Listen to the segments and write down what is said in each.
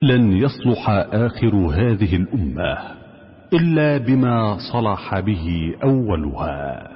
لن يصلح آخر هذه الأمة إلا بما صلح به أولها.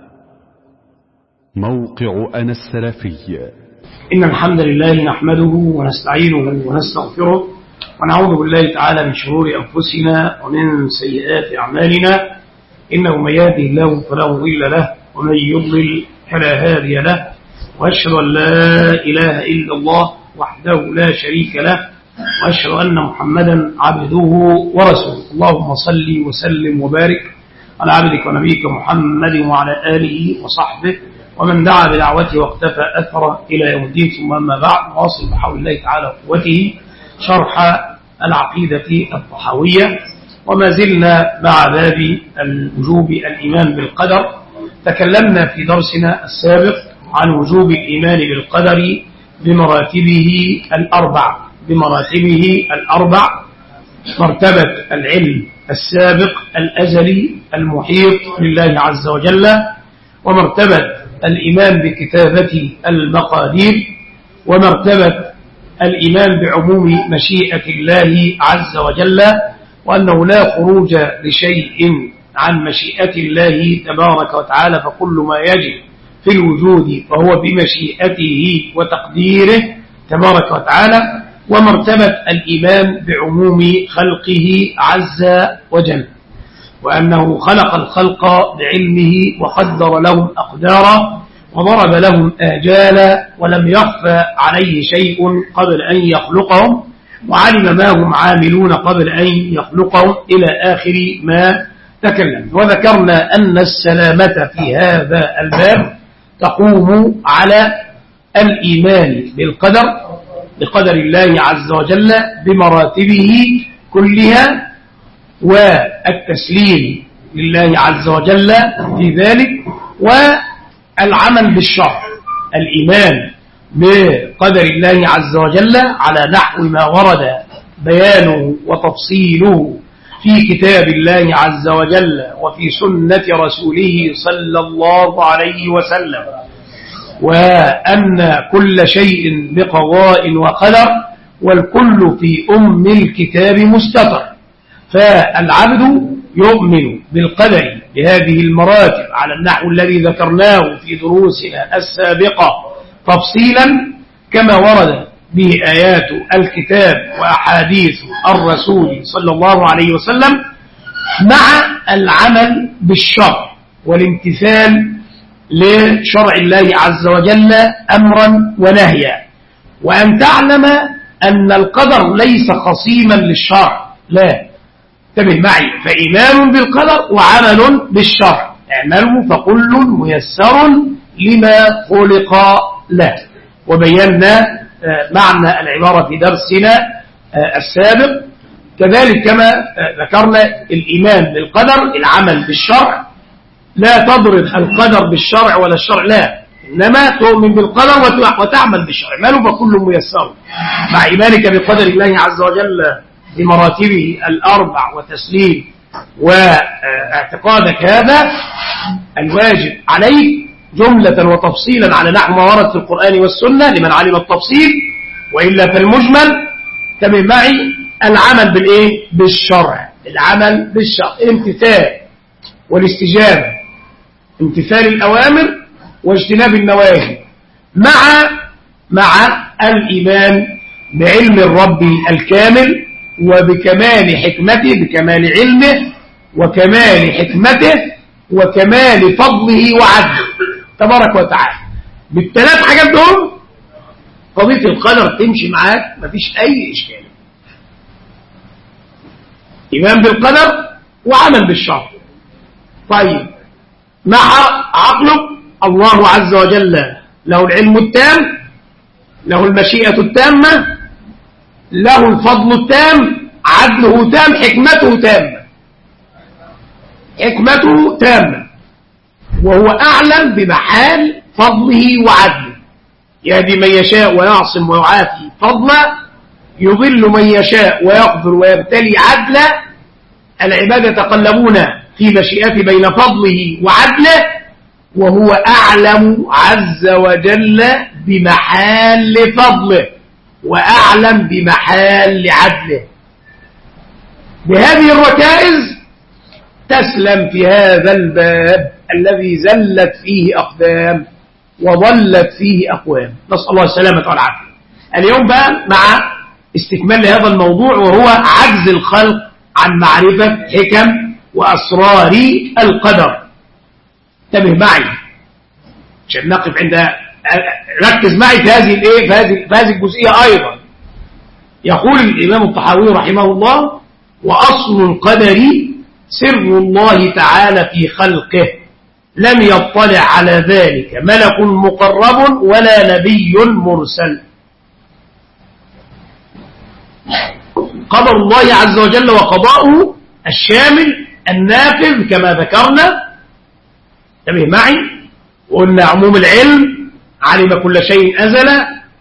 موقع أنا السلفي. إن الحمد لله نحمده ونستعينه ونستغفره ونعوذ بالله تعالى من شرور أنفسنا ومن سيئات أعمالنا، إنه من يهده الله فلا مضل له ومن يضلل فلا هادي له، وأشهد أن لا إله إلا الله وحده لا شريك له، وأشهد أن محمدا عبده ورسوله. اللهم صل وسلم وبارك على عبدك ونبيك محمد وعلى آله وصحبه ومن دعا بدعوته واقتفى أثره إلى يوم الدين. ثم أما بعد، واصل بحول الله تعالى وقوته شرح العقيدة الطحاوية، وما زلنا مع باب الوجوب الإيمان بالقدر. تكلمنا في درسنا السابق عن وجوب الإيمان بالقدر بمراتبه الأربع: مرتبة العلم السابق الأزلي المحيط لله عز وجل، ومرتبة الإيمان بكتابة المقادير، ومرتبة الإيمان بعموم مشيئة الله عز وجل، وأنه لا خروج لشيء عن مشيئة الله تبارك وتعالى، فكل ما يجب في الوجود فهو بمشيئته وتقديره تبارك وتعالى، ومرتبة الإيمان بعموم خلقه عز وجل، وأنه خلق الخلق بعلمه وقدر لهم أقدارا وضرب لهم آجالا، ولم يخفى عليه شيء قبل أن يخلقهم، وعلم ما هم عاملون قبل أن يخلقهم، إلى آخر ما تكلم. وذكرنا أن السلامة في هذا الباب تقوم على الإيمان بقدر الله عز وجل بمراتبه كلها، والتسليم لله عز وجل في ذلك، والعمل بالشرع. الإيمان بقدر الله عز وجل على نحو ما ورد بيانه وتفصيله في كتاب الله عز وجل وفي سنة رسوله صلى الله عليه وسلم، وأن كل شيء بقضاء وقدر، والكل في أم الكتاب مستتر. فالعبد يؤمن بالقدر بهذه المراتب على النحو الذي ذكرناه في دروسنا السابقة تفصيلا، كما ورد به آيات الكتاب وأحاديث الرسول صلى الله عليه وسلم، مع العمل بالشرع والامتثال لشرع الله عز وجل أمرا ونهيا. وأن تعلم أن القدر ليس خصيما للشرع، لا، انتبه معي، فإيمان بالقدر وعمل بالشرع. اعملوا فكل ميسر لما خلق له. وبينا معنى العبارة في درسنا السابق. كذلك كما ذكرنا الإيمان بالقدر العمل بالشرع، لا تضرب القدر بالشرع ولا الشرع لا، إنما تؤمن بالقدر وتعمل بالشرع. اعملوا فكل ميسر، مع إيمانك بقدر الله عز وجل بمراتبه الأربع وتسليم واعتقادك هذا الواجب عليك جملة وتفصيلا على نحو ما ورد في القرآن والسنة لمن علم التفصيل، وإلا فالمجمل تبع معي العمل بالشرع. العمل بالشرع امتثال والاستجابة، امتثال الأوامر واجتناب النواهي، مع الإيمان بعلم الرب الكامل وبكمال حكمته، بكمال علمه وكمال حكمته وكمال فضله وعدله تبارك وتعالى. بالثلاث حاجات دول قضية القدر تمشي معاك، مفيش أي إشكال. إيمان بالقدر وعمل بالشرع. طيب، مع عقله الله عز وجل له العلم التام، له المشيئة التامة، له الفضل التام، عدله تام، حكمته تامة، وهو أعلم بمحال فضله وعدله. يهدي من يشاء ويعصم ويعافي فضلا، يضل من يشاء ويقدر ويبتلي عدلا. العباد يتقلبون في مشيئته بين فضله وعدله، وهو أعلم عز وجل بمحال فضله وأعلم بمحال عدله بهذه الركائز تسلم في هذا الباب الذي زلت فيه أقدام وضلت فيه أقوام. نسأل الله السلامة والعافية. اليوم بقى مع استكمال لهذا الموضوع، وهو عجز الخلق عن معرفة حكم وأسرار القدر. انتبه معي عشان نقف عند، ركز معي في هذه الايه، في هذه الجزئية أيضا. يقول الإمام الطحاوي رحمه الله: وأصل القدر سر الله تعالى في خلقه، لم يطلع على ذلك ملك مقرب ولا نبي مرسل. قدر الله عز وجل وقضاؤه الشامل النافذ كما ذكرنا. انتبه معي، وقلنا عموم العلم، علم كل شيء أزل،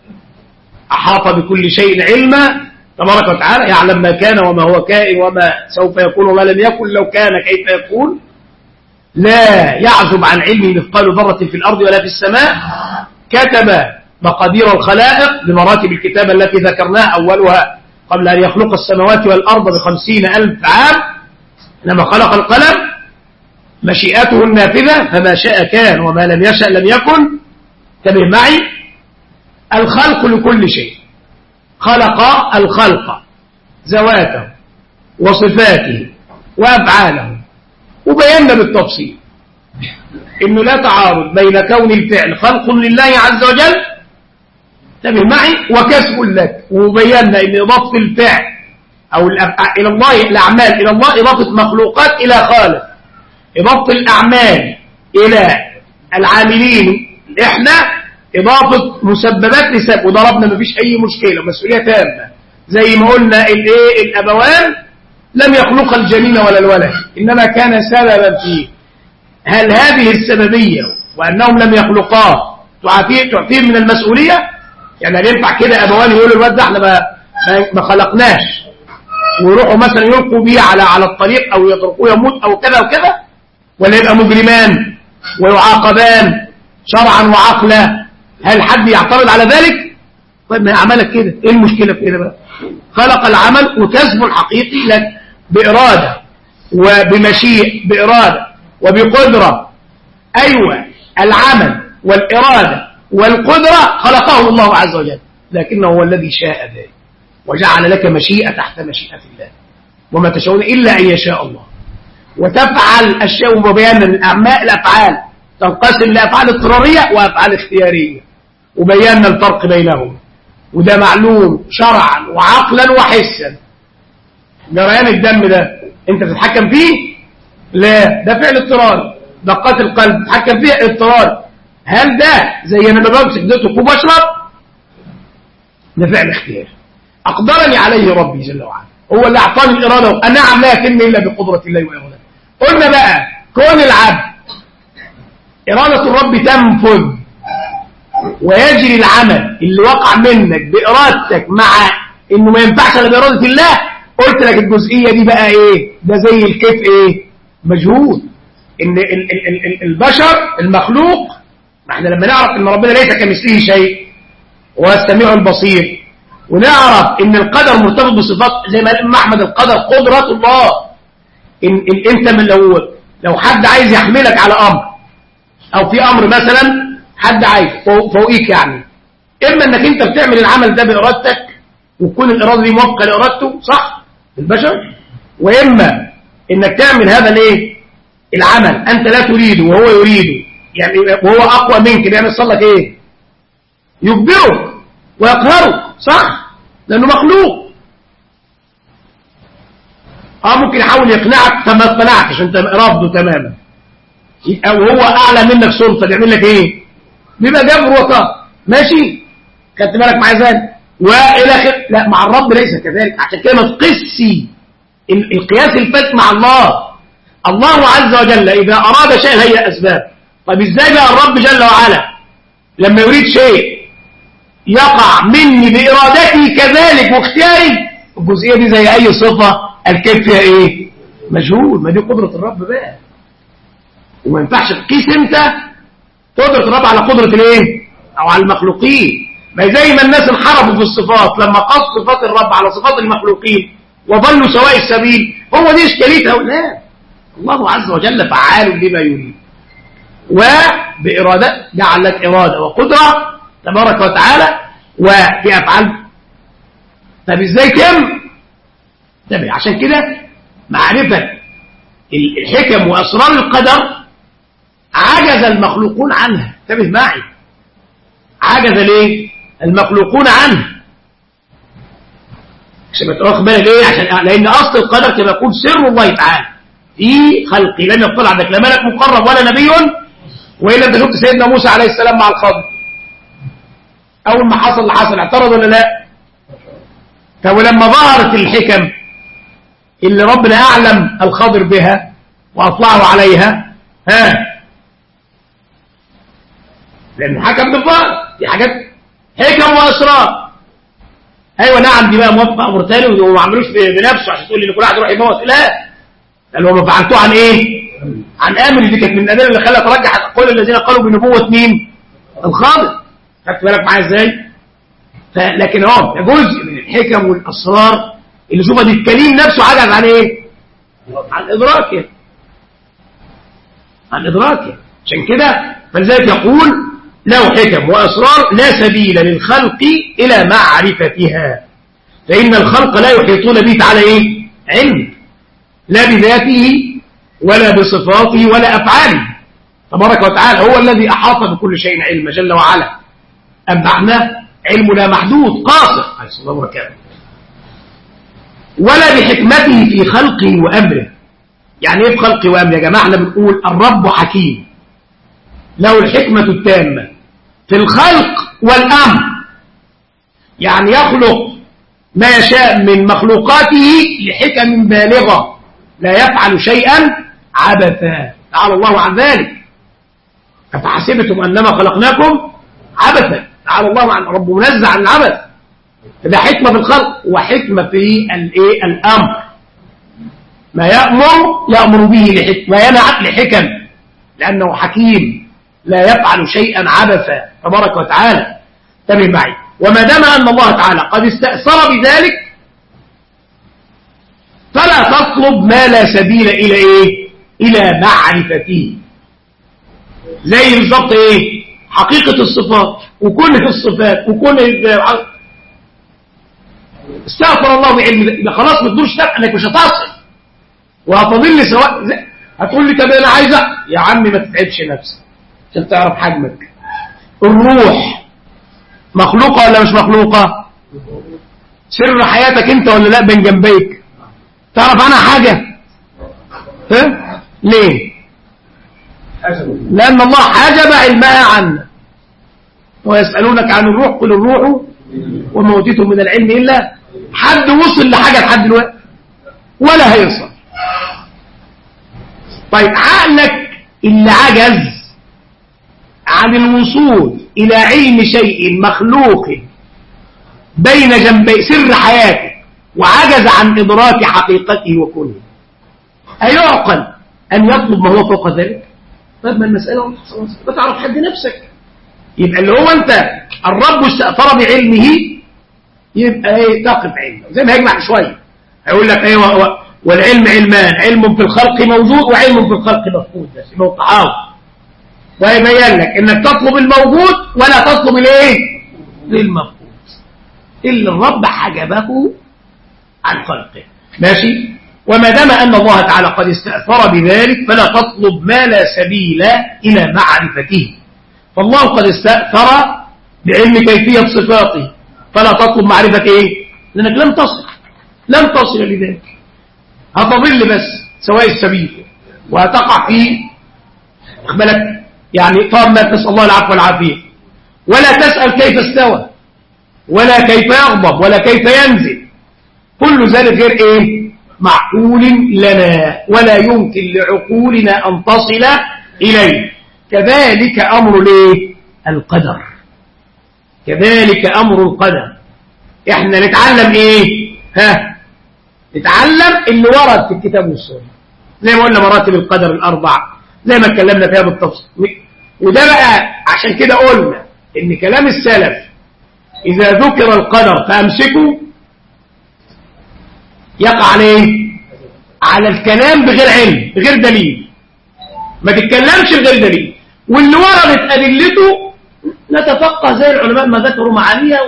أحاط بكل شيء علما تبارك وتعالى، يعلم ما كان وما هو كائن وما سوف يكون وما لم يكن، لو كان كيف يكون. لا يعزب عن علمه مثقال ذرة في الأرض ولا في السماء. كتب مقادير الخلائق بمراتب الكتابة التي ذكرناها، أولها قبل أن يخلق السماوات والأرض ب50,000 عام لما خلق القلم، مشيئته النافذة، فما شاء كان وما لم يشأ لم يكن. انتبه معي، الخلق لكل شيء، خلق الخلق ذواته وصفاته وأفعاله، وبينا بالتفصيل إنه لا تعارض بين كون الفعل خلق لله عز وجل، انتبه معي، وكسب لك. وبينا إن إضافة الفعل أو إلى الله، الأعمال إلى الله إضافة مخلوقات إلى خالق، إضافة الأعمال إلى العاملين إحنا إضافة مسببات لسبب، وضربنا مفيش أي مشكلة، مسؤولية تامة. زي ما قلنا الأبوان لم يخلق الجنين ولا الولد، إنما كان سببا فيه. هل هذه السببية وأنهم لم يخلقاه تعطيه من المسؤولية؟ يعني هل ينفع كده أبوان يقولوا الولد ده احنا ما خلقناش، ويروحوا مثلا يلقوا بيه على الطريق أو يتركوه يموت أو كذا وكذا، ولا يبقى مجرمان ويعاقبان شرعا وعقلا؟ هل حد يعترض على ذلك؟ طيب ما عملك كده، ايه المشكلة في كده بقى؟ خلق العمل وكسبه الحقيقي لك بإرادة وبمشيئة، بإرادة وبقدرة. أيوة، العمل والإرادة والقدرة خلقه الله عز وجل، لكنه هو الذي شاء ذلك وجعل لك مشيئة تحت مشيئة الله، وما تشاءون إلا أن يشاء الله. وتفعل الشيء، وبيان الأفعال تنقسم لأفعال اضطرارية وأفعال اختيارية، وبينا الفرق بينهم، وده معلوم شرعا وعقلا وحسا. جريان الدم ده انت تتحكم فيه؟ لا، ده فعل اضطراري. دقات القلب تتحكم فيها؟ اضطراري. هل ده زي انا بمسك اديته كوب واشرب؟ ده فعل اختياري اقدرني عليه ربي جل وعلا، هو اللي اعطاني الاراده، وانا لا يتم الا بقدره الله وارادته. قلنا بقى كون العبد اراده الرب تنفذ ويجري العمل اللي وقع منك بارادتك، مع انه ما ينفعش الا باراده الله. قلت لك الجزئيه دي بقى ايه؟ ده زي الكيف ايه؟ مجهود. ان البشر المخلوق، احنا لما نعرف ان ربنا ليس كمثله شيء وهو السميع البصير، ونعرف ان القدر مرتبط بصفات زي ما قال احمد، القدر قدرة الله. ان انت من لو حد عايز يحملك على امر، او في امر مثلا حد عايز فوقيك، يعني اما انك انت بتعمل العمل ده بارادتك وتكون الاراده دي موافقه لارادته، صح البشر، واما انك تعمل هذا الايه العمل انت لا تريده وهو يريده، يعني وهو اقوى منك، يعني يحصل لك ايه؟ يجبرك ويقهرك، صح، لانه مخلوق. ممكن يحاول يقنعك فما اقتنعتش، انت رافضه تماما، او هو اعلى منك سلطه، بيعمل لك ايه؟ بيبقى جبر وقهر. ماشي، خدت بالك معايا ازاي؟ والى اخره. لا، مع الرب ليس كذلك. عشان كده ما تقسي القياس الفات مع الله. الله عز وجل اذا اراد شيء هيئ اسباب. طيب ازاي بقى الرب جل وعلا لما يريد شيء يقع مني بارادتي كذلك واختياري؟ الجزئيه دي زي اي صفه الكيف فيها ايه؟ مجهول. ما دي قدره الرب بقى، وما ينفعش تقيس انت قدره الرب على قدره الايه او على المخلوقين. ما زي ما الناس انحرفوا في الصفات، لما قاس صفات الرب على صفات المخلوقين وضلوا سواء السبيل. هو دي إشكالية هؤلاء. الله عز وجل فعال لما يريد، وبإرادة جعل لك إرادة وقدرة تبارك وتعالى وفي أفعال. طب إزاي كم؟ طب عشان كده معرفة الحكم وأسرار القدر عجز المخلوقون عنها. انتبه معي، عجز ليه المخلوقون عنها؟ عشان ما تاخد بالك ليه؟ عشان لأن أصل القدر كما يقول سر الله تعالى في خلقه، لم يطلع عندك لا ملك مقرب ولا نبي. وإلا أنت شفت سيدنا موسى عليه السلام مع الخضر أول ما حصل اللي حصل اعترض ولا لا؟ طب ولما ظهرت الحكم اللي ربنا أعلم الخضر بها وأطلعه عليها، لأنه حكم بالظاهر، دي حاجات حكم وأسرار. أيوة نعم، دي بقى موافق أمر تاني وما عملوش بنفسه عشان تقول لي إن كل واحد يروح يموت. لا، لأن هو ما فعلتوه عن إيه؟ عن أمر. دي كانت من الأدلة اللي خلت ترجح قول الذين قالوا بنبوة مين؟ الخاضر. خدت بالك معايا إزاي؟ لكن هو جزء من الحكم والأسرار اللي شوفها دي الكليم نفسه عجز عن إيه؟ عن إدراكه، عن إدراكه. عشان كده فلذلك يقول له حكم وأسرار لا سبيل للخلق إلى معرفتها، فإن الخلق لا يحيطون به تعالى إيه؟ علم، لا بذاته ولا بصفاته ولا أفعاله تبارك وتعالى. هو الذي أحاط بكل شيء علما جل وعلا. أما احنا علمنا محدود قاصر عليه الصلاة والسلام، ولا بحكمته في خلقه وأمره. يعني إيه في خلقه وأمره يا جماعة؟ احنا بنقول الرب حكيم له الحكمة التامة في الخلق والأمر، يعني يخلق ما يشاء من مخلوقاته لحكم بالغة، لا يفعل شيئا عبثا، تعالى الله عن ذلك. أفحسبتم أنما خلقناكم عبثا، تعالى الله عن رب منزع عن العبث. ده حكمة في الخلق وحكمة في الأمر، ما يأمر به لحكمة، ما ينعت لحكم، لأنه حكيم لا يفعل شيئا عبثا تبارك وتعالى. انتبه معي. وما دام أن الله تعالى قد استأثر بذلك فلا تطلب ما لا سبيل إلى إيه؟ إلى معرفته. زي بالضبط إيه؟ حقيقة الصفات وكل الصفات وكل استغفر الله بعلم ده خلاص ما تدورش تبقى انك مش هتصل وهتضل سواء. هتقول لي طب انا عايزه يا عمي ما تتعبش نفسك عشان تعرف حجمك. الروح مخلوقه ولا مش مخلوقه؟ سر حياتك انت ولا لا بين جنبيك؟ تعرف عنها حاجه؟ ها؟ ليه؟ لان الله حجب علمها عنا. ويسالونك عن الروح قل الروح وما اوتيتم من العلم الا. حد وصل لحاجه لحد دلوقتي ولا هيوصل. طيب عقلك اللي عجز عن الوصول إلى علم شيء مخلوق بين جنبي سر حياتك وعجز عن إدراك حقيقته وكله، أيعقل أن يطلب ما هو فوق ذلك؟ طيب ما المسألة خلاص بتعرف حد نفسك. يبقى اللي هو أنت الرب استأثر بعلمه يبقى ايه؟ تقف علمه زي ما هيجمع شوية هيقول لك ايه والعلم علمان، علم في الخلق موجود وعلم في الخلق مفقود. بس يبقى التعارض ويبين لك انك تطلب الموجود ولا تطلب الايه؟ للمفقود. الا الرب حجبه عن خلقه. ماشي. وما دام ان الله تعالى قد استأثر بذلك فلا تطلب ما لا سبيل الى معرفته. فالله قد استأثر بعلم كيفية صفاته فلا تطلب معرفة ايه؟ لانك لم تصل لذلك. هتضل بس سواء السبيل وهتقع في اخبالك يعني طامة. نسأل الله العفو والعافية. ولا تسأل كيف استوى ولا كيف يغضب ولا كيف ينزل. كل ذلك غير ايه؟ معقول لنا ولا يمكن لعقولنا ان تصل اليه. كذلك امر ليه؟ القدر. كذلك امر القدر. احنا نتعلم ايه؟ نتعلم اللي ورد في الكتاب والسنة زي ما قلنا مراتب القدر الأربع زي ما اتكلمنا فيها بالتفصيل. وده بقى عشان كده قلنا ان كلام السلف إذا ذكر القدر فأمسكوا يقع عليه على الكلام بغير علم بغير دليل، ما تتكلمش بغير دليل، واللي وردت أدلته نتفقه زي العلماء ما ذكروا معانيها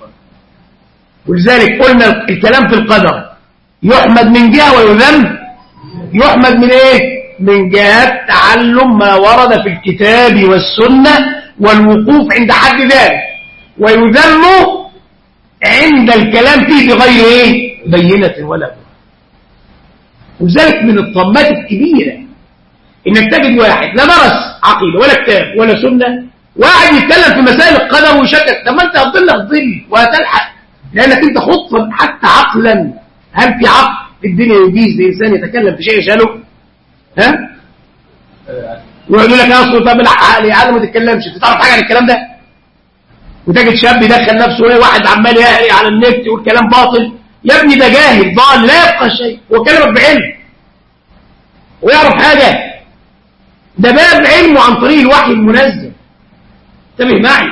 ولذلك قلنا الكلام في القدر يحمد من جهة ويذم. يحمد من ايه؟ من جهة تعلم ما ورد في الكتاب والسنة والوقوف عند حد ذلك، ويذم عند الكلام فيه بغير ايه؟ بينة ولا بينة. وذلك من الطمات الكبيرة انك تجد واحد لا درس عقيدة ولا كتاب ولا سنة وقاعد يتكلم في مسائل القدر ويشكك. طب ما انت هتضل وهتلحق، لانك انت خطا حتى عقلا. هل في عقل في الدنيا يجيز لانسان يتكلم في شيء يشاله؟ ها؟ ويقول لك يا اصل طب العقل يا عالم ما تتكلمش، انت تعرف حاجه عن الكلام ده؟ وتجد شاب يدخل نفسه ايه، واحد عمال يهري على النت يقول كلام باطل. يا ابني ده جاهل ضال لا يبقى شيء، هو كلمك بعلم ويعرف حاجه، ده باب علمه عن طريق الوحي المنزل. انتبه معي،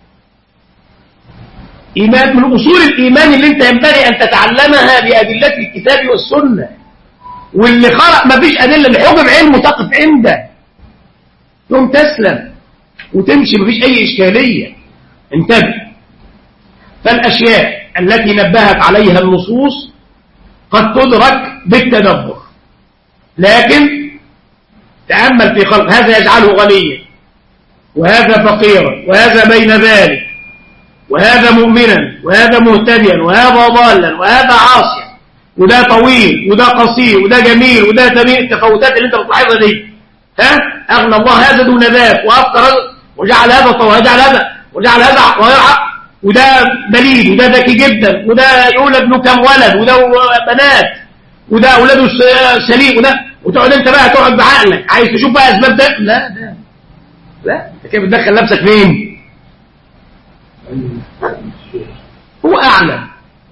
إيمان من أصول الإيمان اللي أنت ينبغي أن تتعلمها بأدلة الكتاب والسنة، واللي خلق ما فيش أدلة لحكم علمه تقف عنده يوم تسلم وتمشي ما فيش أي إشكالية. انتبه، فالأشياء التي نبهت عليها النصوص قد تدرك بالتدبر، لكن تأمل في خلق هذا يجعله غنيا وهذا فقيرا وهذا بين ذلك وهذا مؤمنا وهذا مهتديا وهذا ضالا وهذا عاصيا، وده طويل وده قصير وده جميل وده جميل. التفاوتات اللي انت بتلاحظها دي، ها، اغنى الله هذا دون ذاك وافقر هذا وجعل هذا طويل وجعل هذا وده بليد وده ذكي جدا وده يولد له كم ولد وده بنات وده اولاده سليم وده، وتقعد انت بقى تقعد بعقلك عايز تشوف بقى اسباب ده. لا انت كيف بتدخل نفسك فين؟ هو أعلم،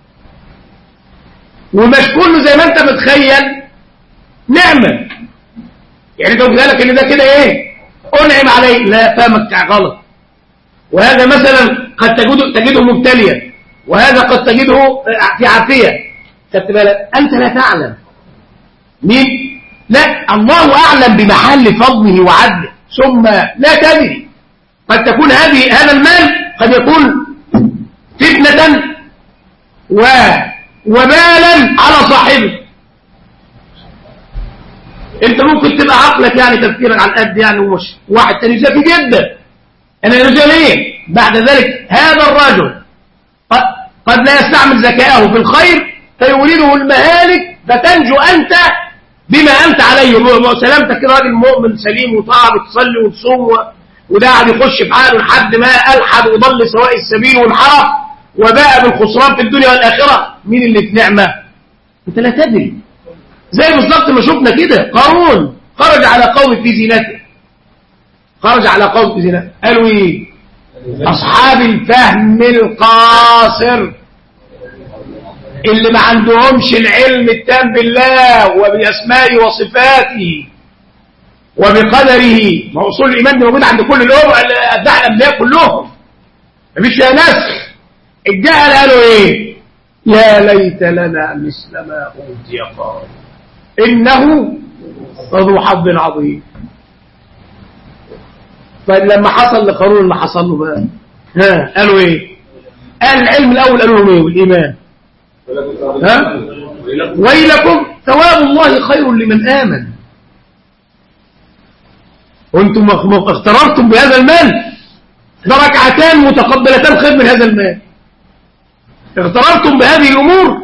ومش كله زي ما أنت متخيل نعمة. يعني أنت قلت لك إن ده كده إيه؟ أنعم عليه، لا فهمك غلط. وهذا مثلا قد تجده مبتليا، وهذا قد تجده في عافية. خدت بالك؟ أنت لا تعلم مين؟ لا، الله أعلم بمحل فضله وعدله، ثم لا تدري قد تكون هذا المال قد يكون فتنة وبالا على صاحبه. انت ممكن تبقى عقلك يعني تفكيرك على قد يعني ومش واحد تاني ذكي جدا، انا رجال ايه بعد ذلك هذا الرجل قد لا يستعمل ذكاءه في الخير فيورده المهالك فتنجو انت بما انت عليه وسلامتك كده راجل مؤمن سليم وطاعة بتصلي وتصوم وده قاعد يخش في حاله لحد ما ألحد وضل سواء السبيل وانحرف وباء بالخسران في الدنيا والآخرة. مين اللي في نعمة؟ أنت لا تدري. زي بالظبط ما شفنا كده قارون خرج على قوم في زينته، قالوا إيه؟ أصحاب الفهم القاصر اللي ما عندهمش العلم التام بالله وبأسمائه وصفاته وبقدره. ما أصول الإيمان دي موجودة عند كل أتباع الأنبياء كلهم، مفيش فيها نسخ. الجهل قالوا إيه؟ يا ليت لنا مثل ما أوتي قارون إنه لذو حظ عظيم. طيب لما حصل لقارون اللي حصل له بقى، قالوا إيه؟ قال العلم الأول قالوا لهم إيه؟ والإيمان، ويلكم ثواب الله خير لمن آمن. وانتم اغتررتم بهذا المال، ده ركعتان متقبلتان خير من هذا المال. اغتررتم بهذه الأمور،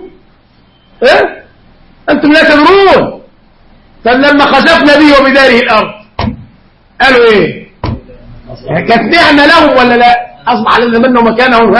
أنتم لا تدرون. فلما خسفنا به وبداره الأرض قالوا إيه؟ كانت نعمة لهم ولا لا؟ أصبح لنا منه مكانهم.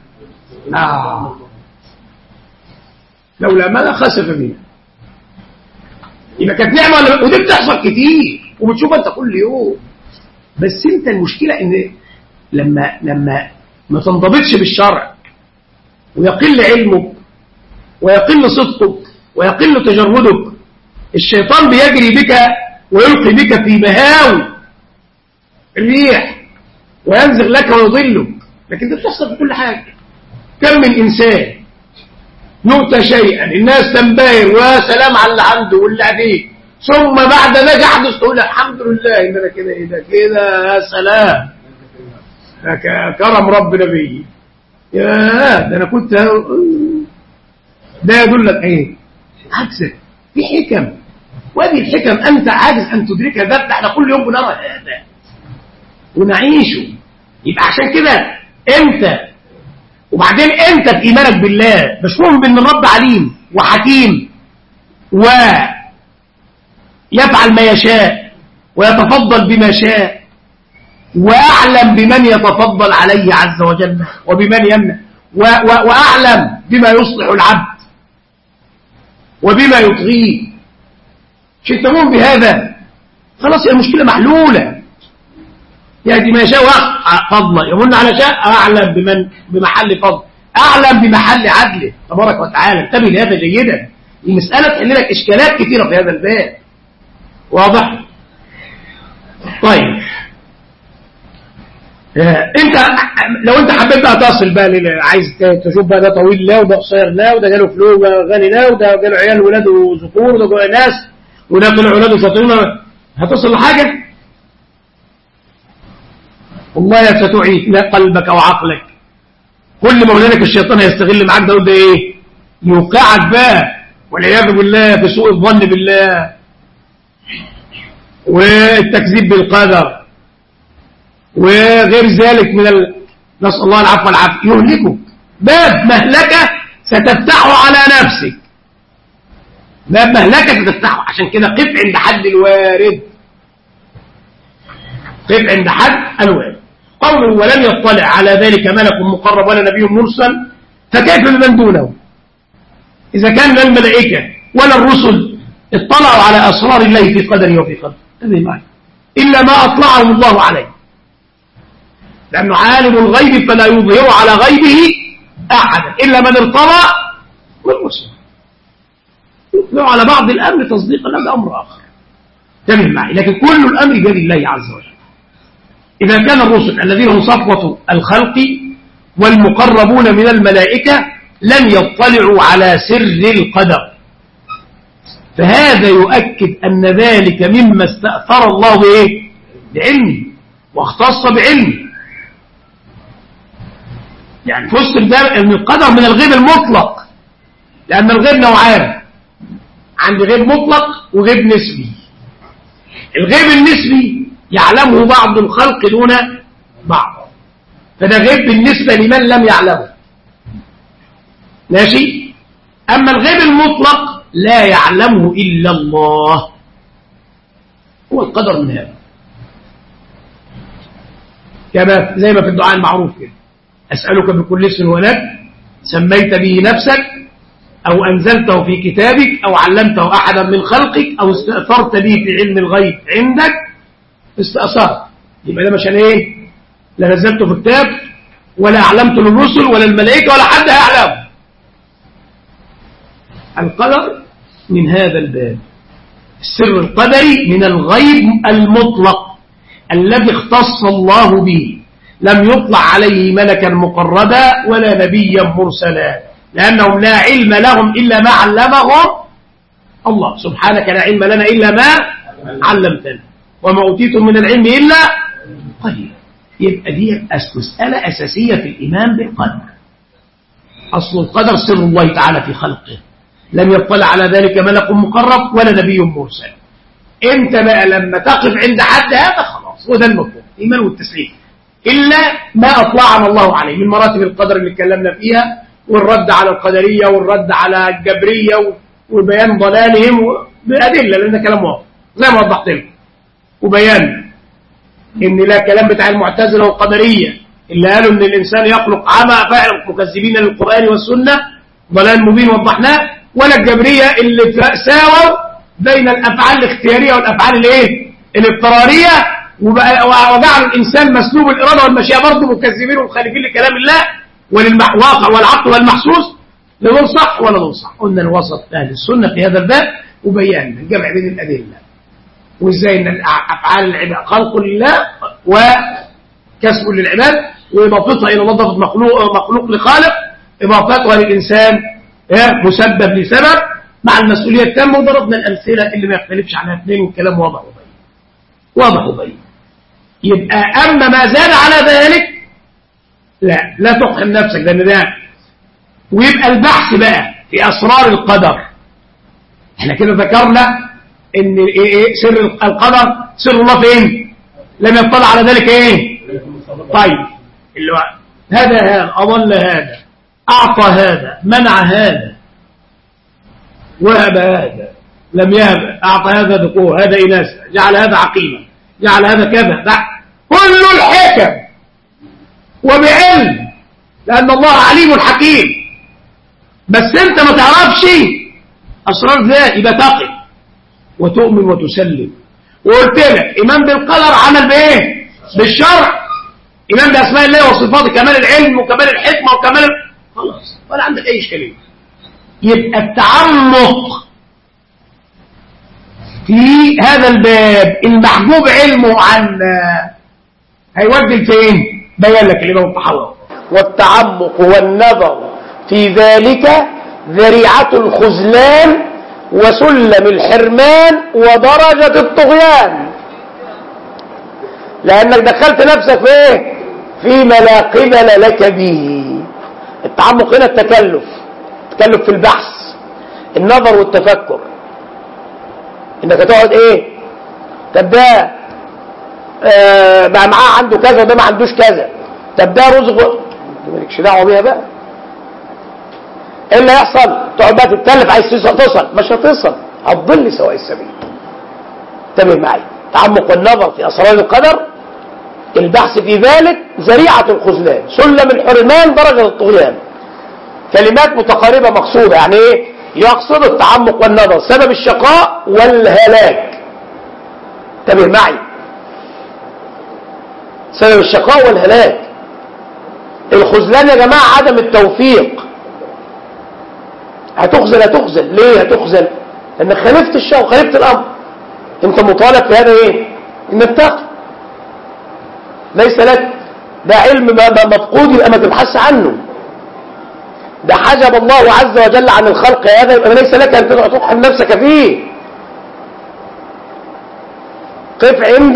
لولا ما خسف بنا. يبقى كانت نعمة ولا؟ ودي بتحصل كتير وبتشوفها انت كل يوم. بس انت المشكلة ان لما ما تنضبطش بالشرع ويقل علمك ويقل صدقك ويقل تجردك، الشيطان بيجري بك ويلقي بك في مهاوي الريح وينزغ لك ويضلك. لكن ده بتحصل في كل حاجة. كم من إنسان نؤتى شيئا الناس تنبهر وسلام على اللي عنده واللي عليه، ثم بعد ما يحدث تقول الحمد لله ان انا كده ايه ده كده يا سلام كرم ربنا بي، يا ده انا كنت ده يدلك ايه؟ عكسك في حكم، وهذه الحكم انت عاجز ان تدركها، ده احنا كل يوم بنرى هذا ونعيشه. يبقى عشان كده انت وبعدين انت في ايمانك بالله مش مؤمن بان الرب عليم وحكيم ويفعل ما يشاء ويتفضل بما شاء واعلم بمن يتفضل عليه عز وجل وبمن يمنع واعلم بما يصلح العبد وبما يطغيه، مش انت مؤمن بهذا خلاص المشكله محلوله. يهدي ما يشاء فضلا يمن على شاء، اعلم بمحل فضل، اعلم بمحل عدله تبارك وتعالى. انتبه لهذا جيدا، المساله تحل لك اشكالات كثيره في هذا الباب. واضح؟ طيب انت لو انت حبيت بقى تصل بقى عايز تشوف بقى ده طويل لا وده قصير لا وده جاله فلوس غني لا وده جاله عيال ولاده ذكور وده جاله ناس وده طلع ولاده شاطرين، هتصل لحاجه؟ والله ستعيد قلبك وعقلك. كل ما هنالك الشيطان هيستغل معاك ده وده ايه؟ يوقعك بقى والعياذ بالله في سوء الظن بالله والتكذيب بالقدر وغير ذلك من نسأل الله العفو والعافية، يهلكك. باب مهلكة ستفتحه على نفسك، باب مهلكة ستفتحه. عشان كده قف عند حد الوارد، قف عند حد الوارد. قوله ولم يطلع على ذلك ملك مقرب ولا نبي مرسل، فكيف بمن دونه؟ إذا كان لا الملائكة ولا الرسل اطلعوا على أسرار الله في قدره وفي خلقه، هذه معي إلا ما أطلعهم الله عليه، لأنه عالم الغيب فلا يظهر على غيبه أحدا إلا من ارتضى من رسل. يطلع على بعض الأمر تصديقا هذا أمر آخر، انتبه معي، لكن كل الأمر بيد الله عز وجل. إذا كان الرسل الذين هم صفوة الخلق والمقربون من الملائكة لم يطلعوا على سر القدر، فهذا يؤكد أن ذلك مما استأثر الله بإيه؟ بعلمه واختص بعلمه. يعني فسر ده أن القدر من الغيب المطلق، لأن الغيب نوعان، عند غيب مطلق وغيب نسبي. الغيب النسبي يعلمه بعض الخلق دون بعض، فده غيب بالنسبة لمن لم يعلمه، ماشي. أما الغيب المطلق لا يعلمه إلا الله، هو القدر من هذا، كما زي ما في الدعاء المعروف كده: أسألك بكل اسم ولك سميت به نفسك أو أنزلته في كتابك أو علمته أحدا من خلقك أو استأثرت به في علم الغيب عندك. استأثرت يبقى ده مش أنا إيه؟ لا نزلته في كتاب ولا أعلمته للرسل ولا الملائكة ولا حد هيعلمه. القدر من هذا الباب، السر القدري من الغيب المطلق الذي اختص الله به، لم يطلع عليه ملكا مقربا ولا نبيا مرسلا، لأنهم لا علم لهم إلا ما علمهم الله. سبحانك لا علم لنا إلا ما علمتنا وما أوتيتم من العلم إلا قليلا. يبقى دي مسألة أساسية في الإيمان بالقدر. أصل القدر سر الله تعالى في خلقه، لم يطلع على ذلك ملك مقرب ولا نبي مرسل. انت بقى لما تقف عند حد هذا خلاص، وده المطلوب، الإيمان والتسليم، إلا ما أطلعنا الله عليه من مراتب القدر اللي اتكلمنا فيها، والرد على القدرية والرد على الجبرية وبيان ضلالهم بأدلة، لأن ده كلام واضح زي ما وضحت لكم، وبيان إن لا كلام بتاع المعتزلة والقدرية اللي قالوا إن الإنسان يخلق عمى فعلا مكذبين للقرآن والسنة ضلال مبين وضحناه، ولا الجبرية اللي ساووا بين الأفعال الاختيارية والأفعال الايه الاضطرارية، وجعلوا الإنسان مسلوب الإرادة والمشيئة برضه مكذبين ومخالفين لكلام الله وللواقع والعقل والمحسوس، لا دول صح ولا دول صح. قلنا الوسط أهل السنة في هذا الباب، وبينا الجمع بين الأدلة وإزاي أن أفعال العباد خلق لله وكسب للعباد، وإضافتها إلى الله مخلوق لخالق، إضافتها للإنسان مسبب لسبب مع المسؤولية التامة، وضربنا الأمثلة اللي ما يختلفش عليها اثنين، والكلام واضح وبين. واضح وبين. يبقى أما ما زاد على ذلك لا تقحم نفسك، لأن ده. ويبقى البحث بقى في أسرار القدر. احنا كده ذكرنا ان سر القدر، سر الله فين؟ لم يطلع على ذلك ايه؟ طيب اللي هو هذا أضل هذا، أعطى هذا، منع هذا، وهب هذا، لم يهب، أعطى هذا ذكور، هذا إناث، جعل هذا عقيما، جعل هذا كذا، كل الحكم وبعلم، لأن الله عليم حكيم. بس أنت ما تعرفش أسرار ذلك، يبقى تقف وتؤمن وتسلم. وقلت لك إيمان بالقدر عمل بإيه؟ بالشرع. إيمان بأسماء الله وصفاته، كمال العلم وكمال الحكمة وكمال خلاص، ولا عندك أي إشكالية. يبقى التعمق في هذا الباب المحجوب علمه عن هيودي فين؟ بيان لك الإمام الطحاوي. والتعمق والنظر في ذلك ذريعة الخذلان وسلم الحرمان ودرجة الطغيان، لأنك دخلت نفسك في ايه؟ فيما لا قبل لك به. التعمق هنا التكلف في البحث، النظر والتفكر، انك تقعد ايه؟ طب ده بقى معاه عنده كذا وده ما عندوش كذا، طب ده رزق مالكش دعوه بيها بقى. ايه اللي هيحصل؟ تقعد بقى تتكلف، عايز تصل مش هتصل، هتضل سواء السبيل. انتبه معي. التعمق والنظر في اسرار القدر، البحث في ذلك ذريعة الخذلان، سلم الحرمان، درجة الطغيان. كلمات متقاربة مقصودة. يعني ايه؟ يقصد التعمق والنظر سبب الشقاء والهلاك. انتبه معي. سبب الشقاء والهلاك. الخذلان يا جماعة عدم التوفيق. هتخذل. ليه هتخذل؟ لانك خالفت الشرع وخالفت الامر. انت مطالب في هذا ايه؟ انك تقف. ليس لك، ده علم مفقود، يبقى ما تبحث عنه. ده حجب الله عز وجل عن الخلق، هذا يبقى ليس لك ان تقحم نفسك فيه. قف عند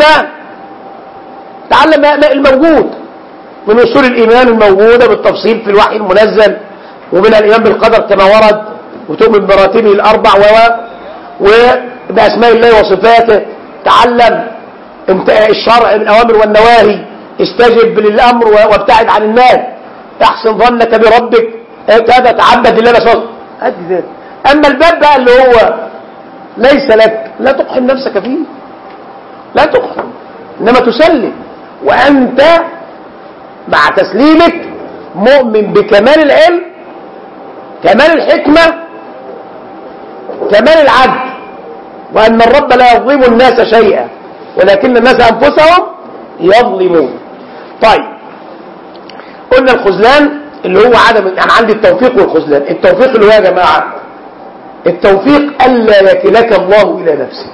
تعلم الموجود من اصول الايمان الموجوده بالتفصيل في الوحي المنزل، ومن الايمان بالقدر كما ورد، وتؤمن براتبه الاربع وباسماء الله وصفاته. تعلم الشرع، الاوامر والنواهي، استجب للامر وابتعد عن النهي، احسن ظنك بربك، كذا، تعبد لله بس. ادي ذلك. اما الباب بقى اللي هو ليس لك، لا تقحم نفسك فيه، لا تقحم، انما تسلم، وانت مع تسليمك مؤمن بكمال العلم، كمال الحكمة، كمال العدل، وان الرب لا يظلم الناس شيئا ولكن الناس انفسهم يظلمون. طيب قلنا الخذلان اللي هو عدم، يعني عندي التوفيق والخذلان. التوفيق اللي هو يا جماعة، التوفيق ألا يكلك الله إلى نفسك.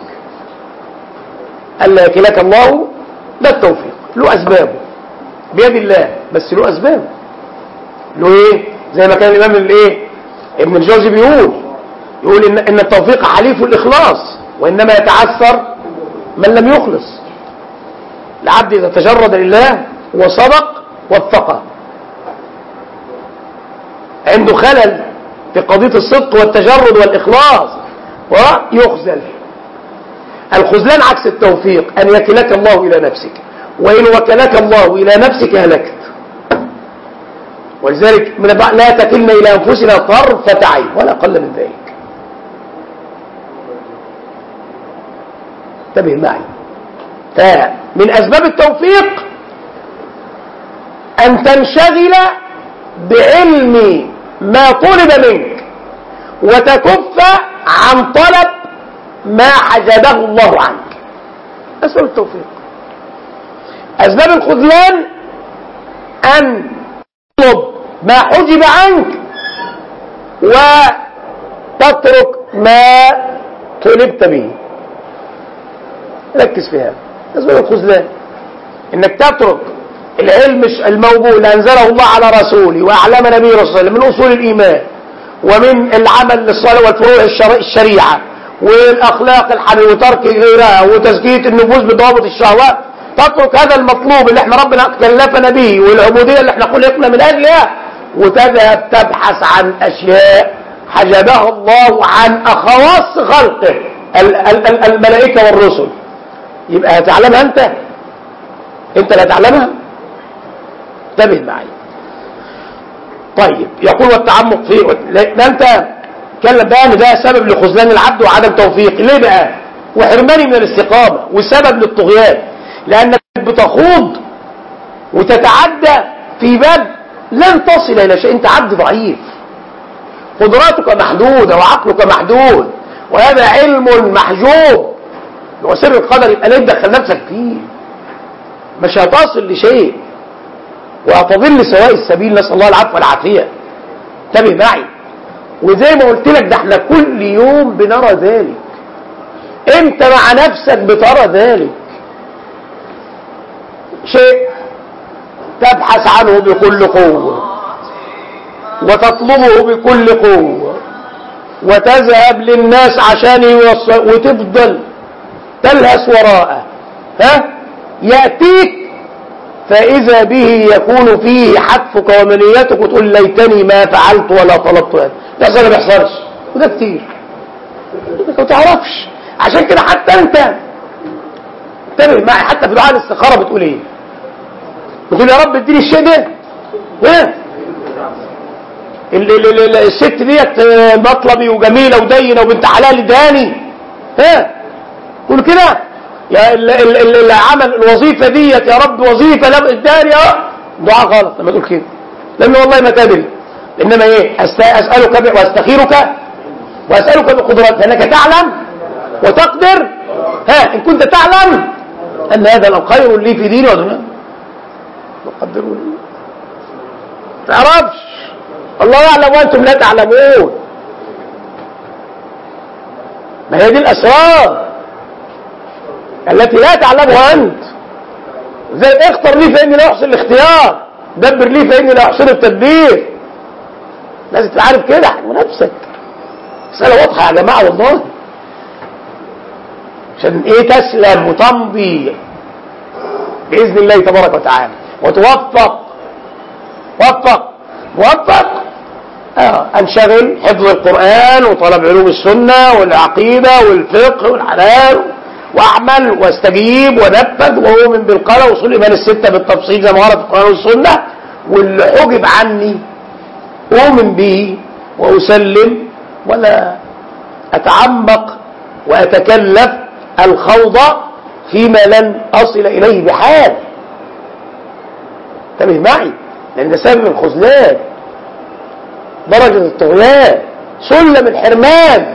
ألا يكلك الله، ده التوفيق، له أسبابه بيد الله، بس له أسبابه. له إيه؟ زي ما كان الإمام ابن الجوزي يقول إن التوفيق حليف الإخلاص، وإنما يتعثر من لم يخلص. العبد إذا تجرد لله وصدق واتقى، عنده خلل في قضية الصدق والتجرد والإخلاص ويخذل. الخذلان عكس التوفيق، أن يكلك الله إلى نفسك، وإن وكلك الله إلى نفسك هلكت. ولذلك لا تكلنا إلى أنفسنا طرفة عين ولا أقل من ذلك. انتبه معي. فمن أسباب التوفيق أن تنشغل بعلم ما طلب منك، وتكف عن طلب ما حجبه الله عنك. أسباب التوفيق. أسباب الخذلان أن تطلب ما حجب عنك وتترك ما طلبت به. ركز في هذا. أسباب الخذلان إنك تترك العلم الموجود أنزله الله على رسوله وأعلم نبيه رسول الله من أصول الإيمان، ومن العمل للصلاة والفروع الشريعة والأخلاق الحميدة وترك غيرها وتزكية النفوس بضوابط الشهوات، تترك هذا المطلوب اللي احنا ربنا كلفنا به والعبودية اللي احنا خلقنا من أجلها، وتذهب تبحث عن أشياء حجبها الله عن خواص خلقه الملائكة والرسل. يبقى هتعلمها انت اللي هتعلمها. انتبه معي. طيب يقول والتعمق فيه، ده انت تكلم بقى ان ده سبب لخذلان العبد وعدم توفيق. ليه بقى؟ وحرماني من الاستقامة وسبب للطغيان، لانك بتخوض وتتعدى في باب لن تصل الى شيء. انت عبد ضعيف، قدراتك محدودة وعقلك محدود، وهذا علم محجوب وسر القدر. يبقى ليه تدخل نفسك فيه؟ مش هتصل لشيء وهتضل سواء السبيل. نسأل الله العفو والعافية. انتبه معي. وزي ما قلت لك ده احنا كل يوم بنرى ذلك، انت مع نفسك بترى ذلك. شيء تبحث عنه بكل قوة وتطلبه بكل قوة وتذهب للناس عشان يوصل وتفضل تلهس وراءه، يأتيك فإذا به يكون فيه حتفك ومنيتك وتقول ليتني ما فعلت ولا طلبت هذا. ده ما بيحصلش، وده كتير ما تعرفش. عشان كده حتى انت انتبه معي، حتى في دعاء الاستخارة بتقول ايه؟ بتقول يا رب اديني الشيء ده. الست ديت مطلبي وجميلة ودينة وبنت حلال داني، قول كده يا اللي عمل الوظيفة ديت يا رب وظيفة لا اداني. دعاء غلط لما تقول كده، لأنه والله ما تدري. إنما ايه؟ أسألك واستخيرك وأسألك بقدرات، لأنك تعلم وتقدر. إن كنت تعلم أن هذا الخير لي في ديني ودنيا وقدروا لي. تعرفش، الله يعلم وأنتم لا تعلمون. ما هي دي الأسرار التي لا تعلمها أنت. زي اختر لي فإني لا أحسن الاختيار، دبر لي فإني لا أحسن التدبير. لازم تعرف كده ونفسك. مسألة واضحة يا جماعة والله، عشان ايه تسلم وتمضي بإذن الله تبارك وتعالى وتوفق. موفق انشغل حفظ القرآن وطلب علوم السنة والعقيدة والفقه والحلال، واعمل واستجيب ونفذ واؤمن بالقدر وصول ايمان الستة بالتفصيل زي ما ورد في القرآن والسنة. واللي حجب عني اؤمن به واسلم، ولا اتعمق واتكلف الخوض فيما لن اصل اليه بحال. انتبه معي، لان ده سبب الخذلان، درجة الطغيان، سلم الحرمان.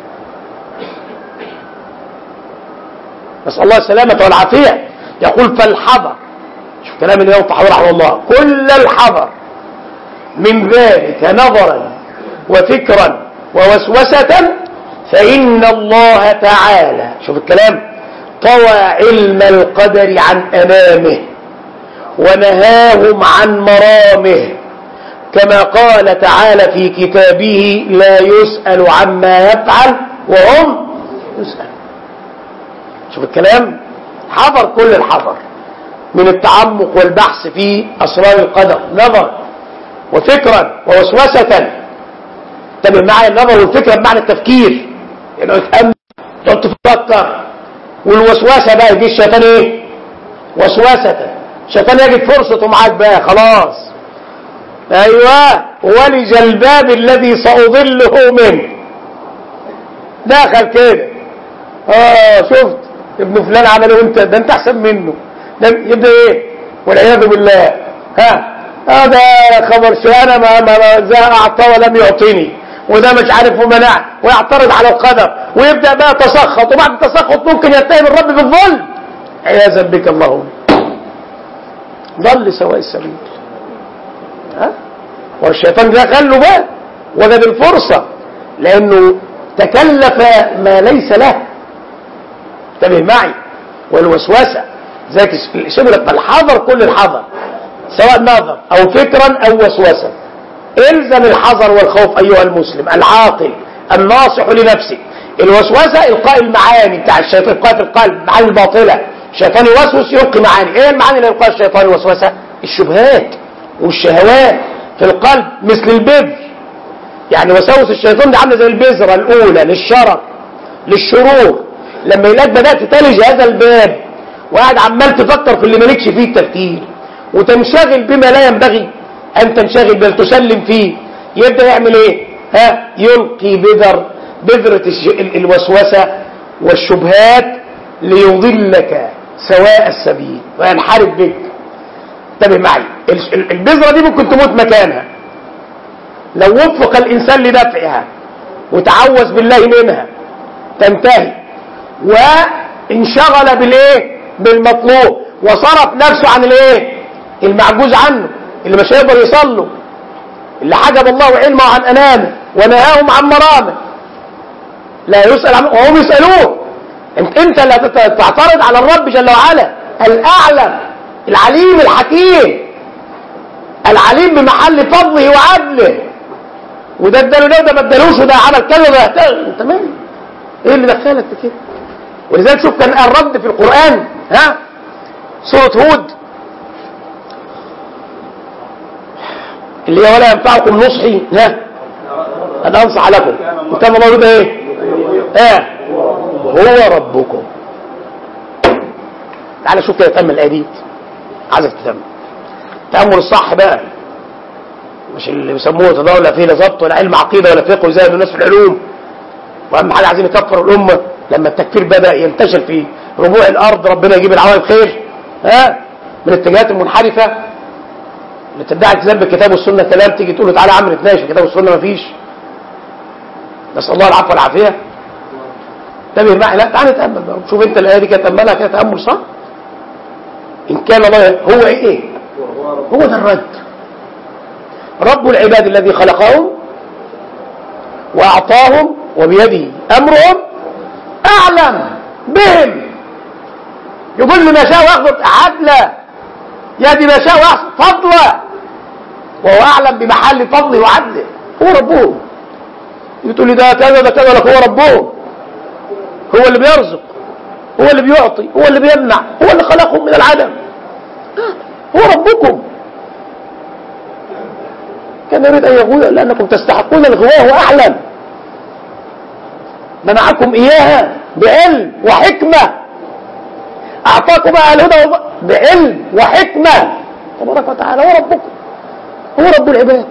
نسأل الله السلامة والعافية. يقول فالحذر، شوف كلام الإمام الطحاوي رحمه الله، كل الحذر من ذلك نظرا وفكرا ووسوسة، فإن الله تعالى، شوف الكلام، طوى علم القدر عن أمامه ونهاهم عن مرامه، كما قال تعالى في كتابه لا يسأل عما يفعل وهم يسأل. شوف الكلام، حذر كل الحذر من التعمق والبحث في أسرار القدر، نظر وفكرا ووسوسة. انتبه معي، النظر والفكرة بمعنى التفكير، يعني تأمل تقعد تفكر. والوسوسة بقى يجي الشيطان ايه؟ وسوسة، الشيطان يجد فرصته معاك بقى خلاص. ايوه، ولج الباب الذي سأضله منه، دخل كده. شفت ابن فلان عمله انت، ده انت احسن منه، ده يبدأ ايه؟ والعياذ بالله. هذا خبر شيء، انا ما ذا اعطى ولم يعطيني، وده مش عارف ومنع، ويعترض على القدر، ويبدأ بقى تسخط، وبعد التسخط ممكن يتهم الرب بالظلم عياذا بك اللهم. ضل سواء السبيل. والشيطان ده خله بقى وجد الفرصة، لأنه تكلف ما ليس له. انتبه معي، والوسوسة ذاك شبلك، فالحذر كل الحذر، سواء نظر أو فكرا أو وسوسة. الزم الحذر والخوف أيها المسلم العاقل الناصح لنفسه. الوسوسة إلقاء المعاني بتاع الشيطان، إلقاء في القلب معاني الباطلة. الشيطان يوسوس يلقي معاني. ايه المعاني اللي يلقاها الشيطان الوسوسة؟ الشبهات والشهوات في القلب مثل البذر. يعني وساوس الشيطان دي عامله زي البذرة الأولى للشرر للشرور. لما يلاقيك بدأت تلج هذا الباب وقاعد عمال تفكر في اللي مالكش فيه التفكير وتنشغل بما لا ينبغي أن تنشغل بل تسلم فيه، يبدأ يعمل ايه؟ يلقي بذرة الوسوسة والشبهات ليضلك سواء السبيل وينحرف بك. انتبه معي، البذرة دي ممكن تموت مكانها لو وفق الإنسان لدفعها وتعوذ بالله منها تنتهي، وانشغل بالايه؟ بالمطلوب، وصرف نفسه عن الايه؟ المعجوز عنه، اللي مش هيقدر يصله، اللي حجب الله علمه عن أنامه ونهاهم عن مرامه. لا يسأل عنه وهم يسألون. انت اللي تعترض على الرب جل وعلا الأعلم العليم الحكيم العليم بمحل فضله وعدله. وده اداله ده وده ما ادالوش، وده عمل كذا وده انت مالك؟ ايه اللي دخلك في كده؟ ولذلك شوف كان الرد في القرآن سورة هود اللي هي ولا ينفعكم نصحي أن أنصح لكم وكان موجود ايه؟ هو ربكم. تعالى شوف كده تأمل الآية دي، عايزك تتأمل التأمل الصح بقى، مش اللي بيسموه تداول لا فيه لا ضبط ولا علم عقيدة ولا فقه زي الناس في العلوم. وأهم حاجة عايزين يكفروا الأمة لما التكفير بدأ ينتشر في ربوع الأرض، ربنا يجيب العوائد خير من الاتجاهات المنحرفة اللي تدعي التزام بالكتاب والسنة كلام، تيجي تقول له تعالى عمل نتناقش في الكتاب والسنة مفيش. نسأل الله العفو والعافية. انتبه معي، لا تعالى نتأمل بقى، شوف انت الآية دي كده تأملها كده تأمل صح. إن كان الله هو ايه؟ هو ده الرد. رب العباد الذي خلقهم وأعطاهم وبيده أمرهم أعلم بهم يضل ما شاء ويخبط عدلا يهدي ما شاء ويحسن فضلا وهو أعلم بمحل فضله وعدله. هو ربهم. بتقول لي ده كذا ده كذا، لك هو ربهم، هو اللي بيرزق، هو اللي بيعطي، هو اللي بيمنع، هو اللي خلقهم من العدم، هو ربكم. كان يريد أن يقول لأنكم تستحقون الغواء وهو أعلم، منعكم إياها بعلم وحكمة، أعطاكم الهدى بعلم وحكمة تبارك وتعالى. هو ربكم، هو رب العباد،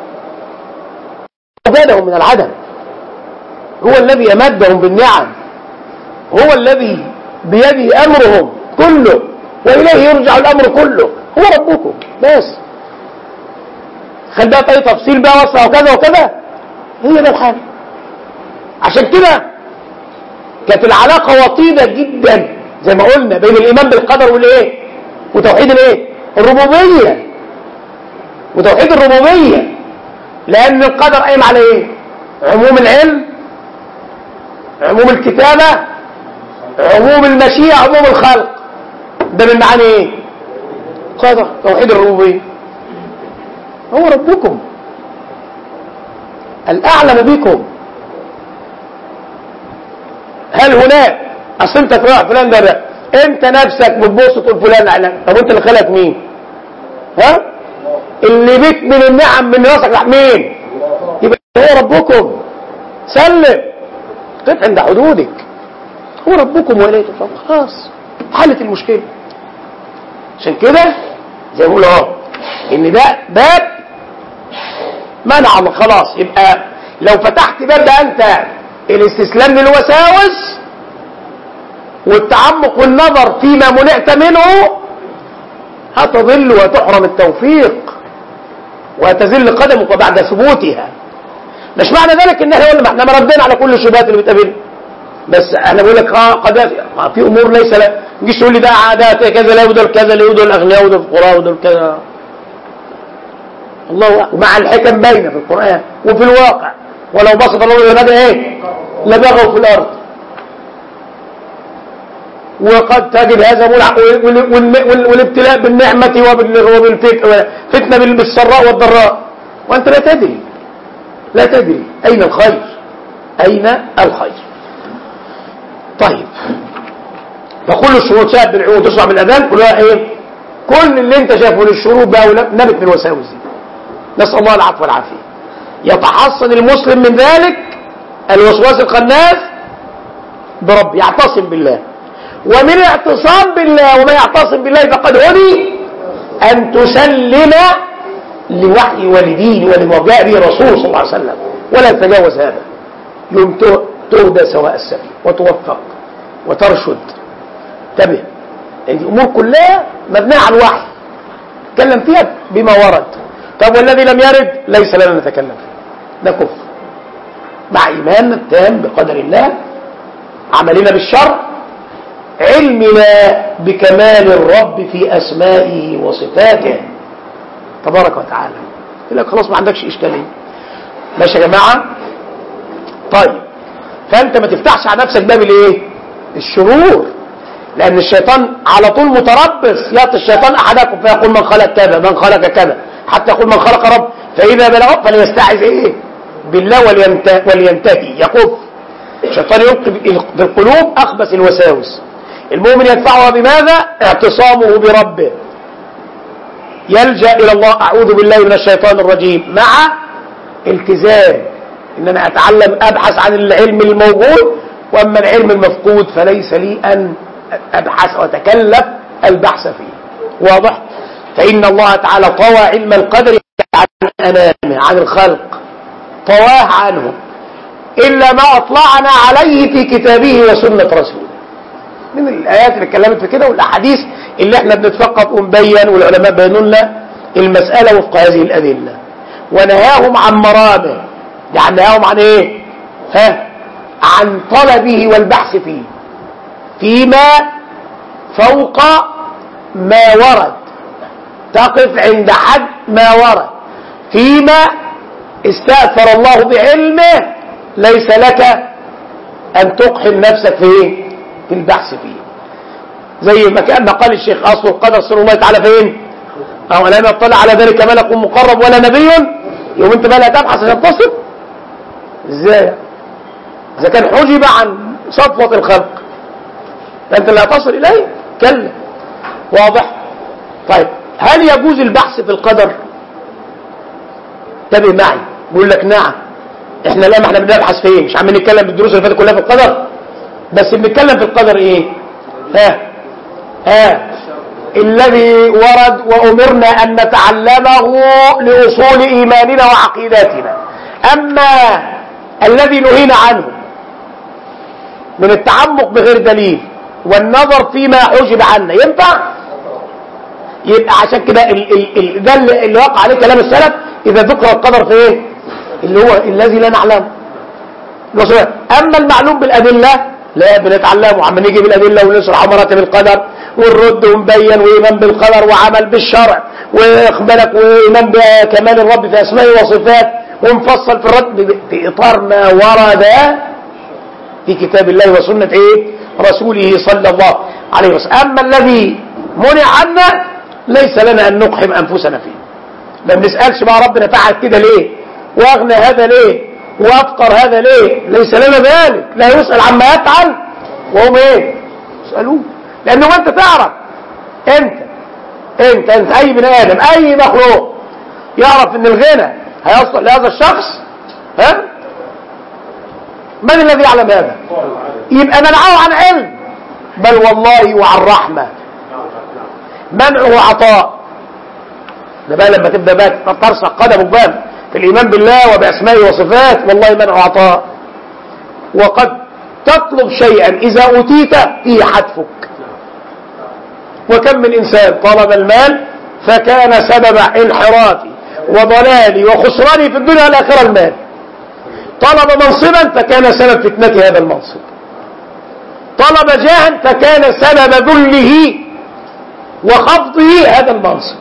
أبادهم من العدم، هو الذي أمدهم بالنعم، هو الذي بيده أمرهم كله وإليه يرجع الأمر كله. هو ربكم بس. خل بقى أي تفصيل بقى وصفة وكذا وكذا، هي ده الحال. عشان كده كانت العلاقة وطيدة جدا زي ما قلنا بين الإيمان بالقدر والإيه وتوحيد الإيه الربوبية وتوحيد الربوبية، لأن القدر قايم على إيه؟ عموم العلم، عموم الكتابة، عموم المشيئة، عموم الخلق. ده من معنى إيه؟ قدر توحيد الربوبية. هو ربكم الأعلم بكم. هل هناك أصل أنت فلان ده أنت نفسك بتبص تقول فلان أعلم؟ طب أنت اللي خلق مين؟ اللي بيك من النعم من راسك مين؟ يبقى هو ربكم. سلم، قف عند حدودك. هو ربكم وإليه ترجعون. خلاص حلت المشكلة. عشان كده زي ما بقول ان ده باب منع خلاص. يبقى لو فتحت باب ده انت الاستسلام للوساوس والتعمق والنظر فيما منعت منه هتضل وتحرم التوفيق وتزل قدمك بعد ثبوتها. مش معنى ذلك ان احنا مردين على كل الشبهات اللي بتقابلنا، بس انا بقول لك قد في امور ليس لا تجيش تقول لي ده عادات كذا لا ودول كذا لا ودول الاغنياء ودول الفقراء ودول كذا. الله ومع الحكم باينه في القران وفي الواقع. ولو بسط الله العباد ايه لبغوا في الارض. وقد تجد هذا والابتلاء بالنعمه وبالفتنه بالسراء والضراء وأنت لا تدري أين الخير، أين الخير. طيب، فكل الشروط شاهد بالعيون تشرع بالأذان كلها إيه؟ كل اللي أنت شايفه للشروط بقى نبت من الوساوس دي. نسأل الله العفو والعافية. يتحصن المسلم من ذلك الوسواس الخناس برب، يعتصم بالله. ومن الاعتصام بالله وما يعتصم بالله فقد هدي أن تسلم لوحي ولدين ولما جاء به الرسول صلى الله عليه وسلم ولا تتجاوز هذا، يوم تهدى سواء السبيل وتوفق وترشد. انتبه، يعني الأمور كلها مبنية على الوحي، تكلم فيها بما ورد. طب والذي لم يرد ليس لنا نتكلم فيه، ده كفر، مع إيماننا التام بقدر الله، عملنا بالشرع، علمنا بكمال الرب في أسمائه وصفاته تبارك وتعالى. يقول لك خلاص ما عندكش إشكالية. ماشي يا جماعة؟ طيب، فأنت ما تفتحش على نفسك باب الايه؟ الشرور، لأن الشيطان على طول متربص. يأتي الشيطان أحدكم فيقول من خلق كذا من خلق كذا، حتى يقول من خلق رب، فإذا بلغ فليستعذ إيه؟ بالله ولينتهي يقف. الشيطان يلقي في القلوب أخبث الوساوس. المؤمن يدفعها بماذا؟ اعتصامه بربه، يلجأ إلى الله، أعوذ بالله من الشيطان الرجيم، مع التزام إن أنا أتعلم أبحث عن العلم الموجود، وأما العلم المفقود فليس لي أن أبحث وأتكلف البحث فيه. واضح؟ فإن الله تعالى طوى علم القدر عن أنامه، عن الخلق، طواه عنه إلا ما أطلعنا عليه في كتابه وسنة رسوله. من الآيات اللي اتكلمت في كده والأحاديث اللي احنا بنتفقد ونبين، والعلماء بينوا لنا المسألة وفق هذه الأدلة. ونهاهم عن مرامه، يعني نهاهم عن ايه؟ عن طلبه والبحث فيه، فيما فوق ما ورد، تقف عند حد ما ورد، فيما استأثر الله بعلمه ليس لك أن تقحم نفسك فيه في البحث فيه. زي ما كان قال الشيخ أصل القدر سر الله تعالى فين؟ أو لم يطلع على ذلك ملك مقرب ولا نبي، يوم انت بقى لا تبحث عشان تصل ازاي؟ إذا كان حجب عن صفوة الخلق فأنت لا تصل إليه، كلا. واضح؟ طيب، هل يجوز البحث في القدر؟ انتبه معي، بقول لك نعم. احنا لا، ما احنا بنبحث في ايه؟ مش عمالين نتكلم بالدروس اللي فاتت كلها في القدر، بس بنتكلم في القدر ايه؟ الذي ورد وأمرنا أن نتعلمه لأصول إيماننا وعقيداتنا. أما الذي نهينا عنه من التعمق بغير دليل والنظر فيما حجب عنا ينفع؟ يبقى عشان كده ده اللي وقع عليه كلام السلف، إذا ذكر القدر في ايه؟ اللي هو الذي لا نعلمه. أما المعلوم بالأدلة لا بنتعلمه، عم نيجي بالأدلة ونشرح مراتب القدر ونرد ونبين، وإيمان بالقدر وعمل بالشرع وإقبالك وإيمان بكمال الرب في أسمائه وصفات، ونفصل في الرد في إطار ما ورد في كتاب الله وسنة رسوله صلى الله عليه وسلم. أما الذي منع عنا ليس لنا أن نقحم أنفسنا فيه. ما بنسألش بقى ربنا فعل كده ليه، واغنى هذا ليه، وافقر هذا ليه، ليس لنا ذلك. لا يسأل عما يفعل وهم يسألون. لأنه أنت تعرف، أنت أي بني آدم، أي مخلوق يعرف أن الغنى هيصل لهذا الشخص. من الذي يعلم هذا؟ يبقى منعه عن علم، بل والله وعن رحمة. منعه عطاء. ده بقى لما تبدأ بقى ترسخ قدمك بقى في الإيمان بالله وبأسمائه وصفات، والله منعه عطاء. وقد تطلب شيئا إذا أوتيت فيه حتفك. وكم من إنسان طلب المال فكان سبب انحرافي وضلالي وخسراني في الدنيا والآخرة المال. طلب منصبا فكان سبب فتنة هذا المنصب. طلب جاها فكان سبب ذله وخفضه هذا المنصب.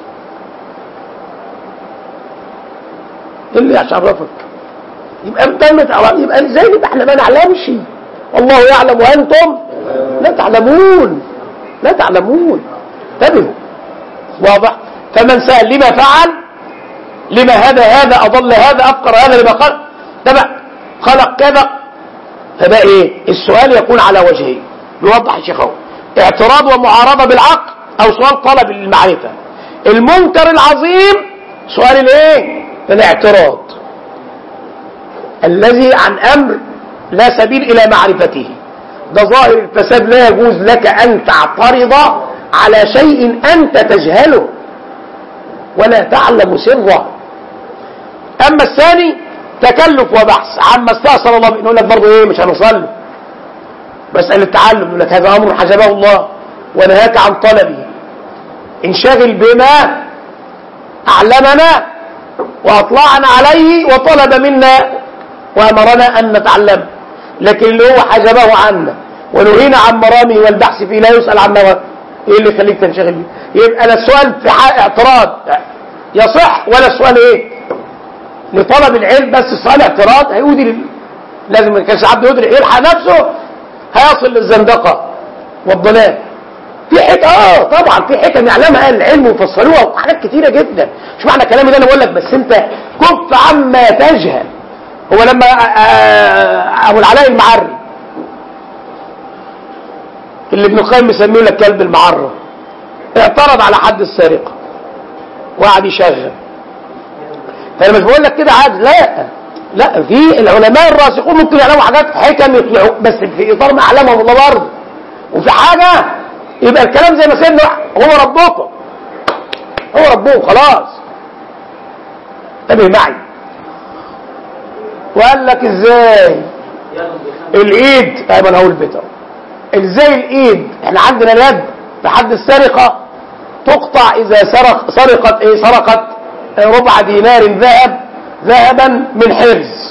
اللي عشرفك يبقى امتنت، يبقى ازاي؟ يبقى احنا ما نعلمش، والله يعلم وانتم لا تعلمون، لا تعلمون. انتبهوا. واضح؟ فمن سأل لما فعل لما هذا أضل هذا أفقر هذا لما خلق كذا. فده إيه؟ السؤال يكون على وجهين، بيوضح الشيخ اهو، اعتراض ومعارضة بالعقل أو سؤال طلب المعرفة. المنكر العظيم سؤال الايه؟ الاعتراض الذي عن أمر لا سبيل إلى معرفته. ده ظاهر الفساد، لا يجوز لك أن تعترض على شيء أنت تجهله ولا تعلم سره. أما الثاني تكلف وبحث عما استأثر الله به، نقول لك برضه ايه مش هنصلي، مسألة التعلم يقول لك هذا أمر حجبه الله ونهاك عن طلبه، انشغل بما أعلمنا وأطلعنا عليه وطلب منا وأمرنا أن نتعلم. لكن اللي هو حجبه عنا ونهينا عن مرامه والبحث فيه لا يسأل عن مرامه، ايه اللي يخليك تنشغل بيه؟ يبقى السؤال في حق اعتراض يصح، ولا السؤال ايه لطلب العلم بس، السؤال اعتراض هيودي لازم ما كانش عبد يدري يلحق نفسه هيصل للزندقة والضلال. في حكم طبعا في حكم يعلمها اهل العلم ويفسروها وحاجات كتيرة جدا. مش معنى كلامي ده انا بقول لك بس انت كف عما تجهل. هو لما ابو العلاء المعري اللي ابن القيم مسميه لك كلب المعرة اعترض على حد السرقة وقعد يشغل. فانا مش بقول لك كده عادي، لا في العلماء الراسخون ممكن يعلموا حاجات حكم يطلعوا بس في اطار ما اعلمهم الله برضه. وفي حاجه يبقى الكلام زي ما سيدنا هو ربكم، هو ربكم خلاص. انتبه معي. وقال لك ازاي الايد، طيب انا هقول بيتر ازاي الايد. احنا عندنا اليد في حد السرقه تقطع اذا سرقت ايه، سرقت ربع دينار ذهبا من حرز.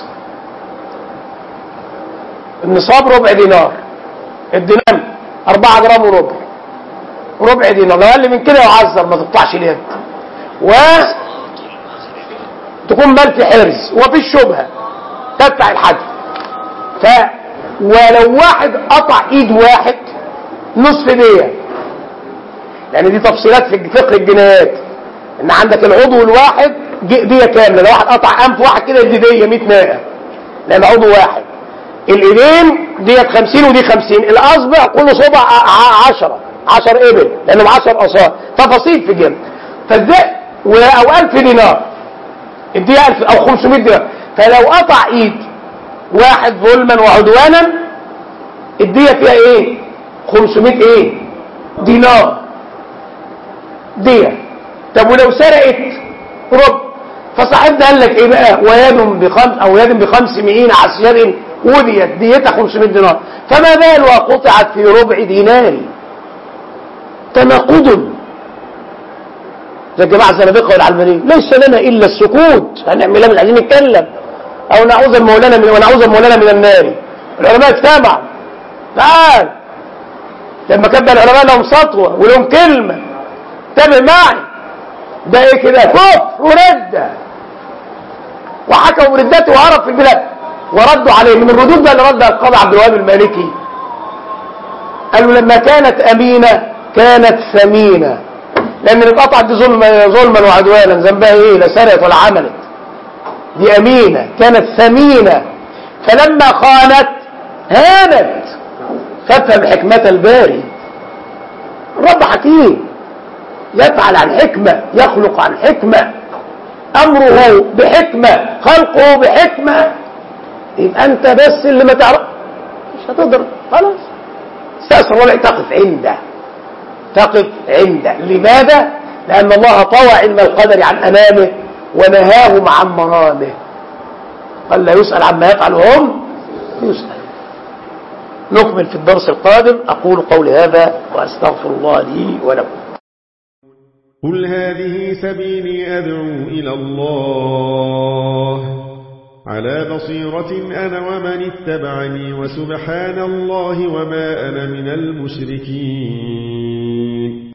النصاب ربع دينار، الدينار 4 جرام وربع دينار، لو اقل من كده يعذر ما تقطعش اليد. وتكون مال في حرز وفي الشبهه تدفع الحد. ولو واحد قطع ايد واحد نصف دية، يعني دي تفصيلات في فقه الجنايات، ان عندك العضو الواحد دية كاملة. لو واحد قطع انف واحد كده يدي دية 100 ناقة لان عضو واحد. الايدين دية 50 ودي 50. الاصبع كل صبع 10 ابل لانهم 10 اصابع. تفاصيل في الجنة. فازاي او 1000 دينار الدية 1000 او 500 دينار. فلو قطع ايد واحد ظلما وعدوانا الدية فيها ايه 500 ايه دينار دية. طب ولو سرقت ربع، فصاحبنا قال لك ايه بقى يد ب500 عصير وديت ديتها 500 دينار. فما بالها قطعت في ربع دينار؟ تناقض. زي الجماعه الزنادقه والعلمانيين ليس لنا الا السكوت، هنعمل ايه؟ مش عايزين نتكلم او نعوذ مولانا من النار. العلماء اجتمعوا تعال لما كان العلماء لهم سطوه ولهم كلمه. انتبه معي، ده ايه كده كفر ورده، وحكموا بردته وهرب في البلاد وردوا عليه. من الردود ده اللي ردها القاضي عبد الوهاب المالكي، قالوا لما كانت امينه كانت ثمينه، لان اللي اتقطعت دي ظلما وعدوانا ذنبها ايه؟ لا سرقت ولا عملت. دي امينه كانت ثمينه، فلما خانت هانت. فافهم حكمه الباري. الرب حكيم يفعل عن حكمه، يخلق عن حكمه، امره بحكمه، خلقه بحكمه. يبقى انت بس اللي ما تعرف مش هتقدر خلاص. استأثر الله تقف عنده. لماذا؟ لأن الله طوى علم القدر عن أمامه ونهاهم عن مرامه. قال لا يسأل عما يفعل وهم يسأل. نكمل في الدرس القادم. أقول قولي هذا وأستغفر الله لي ولكم. قل هذه سبيلي أدعو إلى الله على بصيرة أنا ومن اتبعني وسبحان الله وما أنا من المشركين.